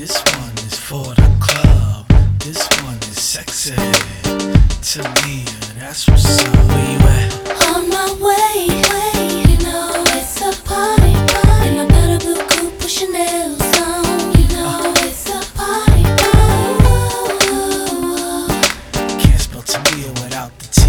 This one is for the club. This one is sexy. Tamia, that's what's up. Where you at? On my way, you know it's a party. In my better blue coupe, pushing nails on. You know it's a party. Can't spell Tamia without the T.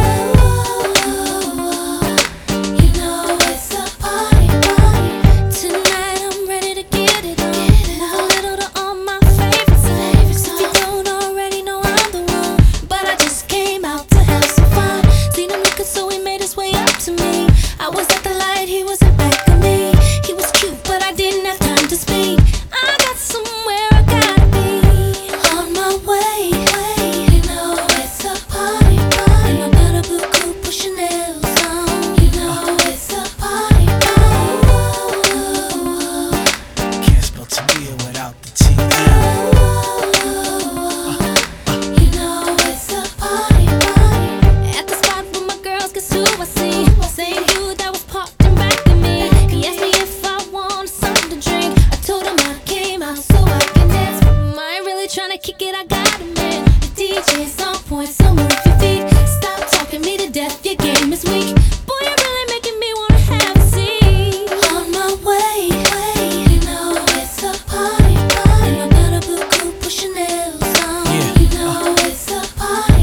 You know it's a party. Tonight I'm ready to get it on. A little to all my favorites. If you don't already know I'm the one, but I just came out to have some fun. Seen him looking, so he made his way up to me. I was at the light, he was in back of me. He was cute, but I didn't have time to speak. I got somewhere I gotta be. On my way, you know it's a party. In my better blue coupe, pushing nails on. You know it's a party. Can't spell Tamia without the T. You know it's a party. At the spot where my girls, guess who I see? Same dude that was parked in back of me. He asked me if I wanted something to drink. I told him I came out so I can dance. I ain't really tryna kick it, I got a man. The DJ's on point, so move your feet. Stop talking me to death, your game is weak. Boy, you're really making me wanna have a seat. On my way, you know it's a party. In my better blue coupe, pushing nails on. Yeah. You know it's a party.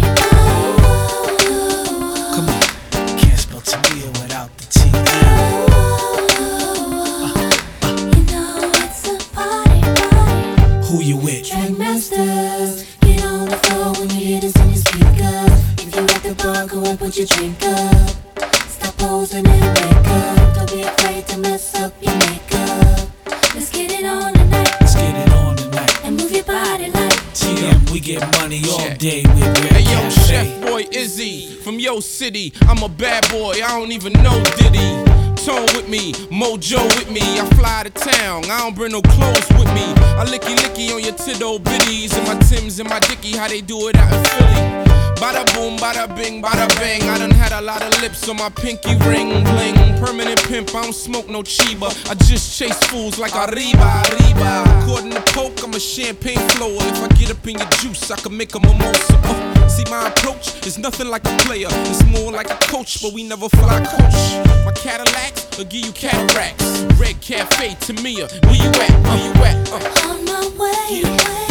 Come on. Can't spell Tamia without the T. You know it's a party. Who you with? Drink masters, get on the floor when you hear this in your speakers. If you at the bar, go and put your drink up. Stop posing and wake up. Don't be afraid to mess up your makeup. Let's get it on tonight Let's get it on tonight. and move your body like. TM, we get money all day with Red Hey yo, Cafe. Chef Boy Izzy from Yo City. I'm a bad boy, I don't even know Diddy. Tone with me, Mojo with me. I fly to town, I don't bring no clothes with me. I licky on your tiddo bitties and my Timbs and my Dickie, how they do it out in Philly. Bada boom, bada bing, bada bang. I done had a lot of lips on my pinky ring bling. Permanent pimp, I don't smoke no Chiba. I just chase fools like Arriba. According to Poke, I'm a champagne flower. If I get up in your juice, I can make a mimosa. See, my approach is nothing like a player. It's more like a coach, but we never fly coach. My Cadillacs will give you cataracts. Red Cafe, Tamia, where you at? Where you at? On my way,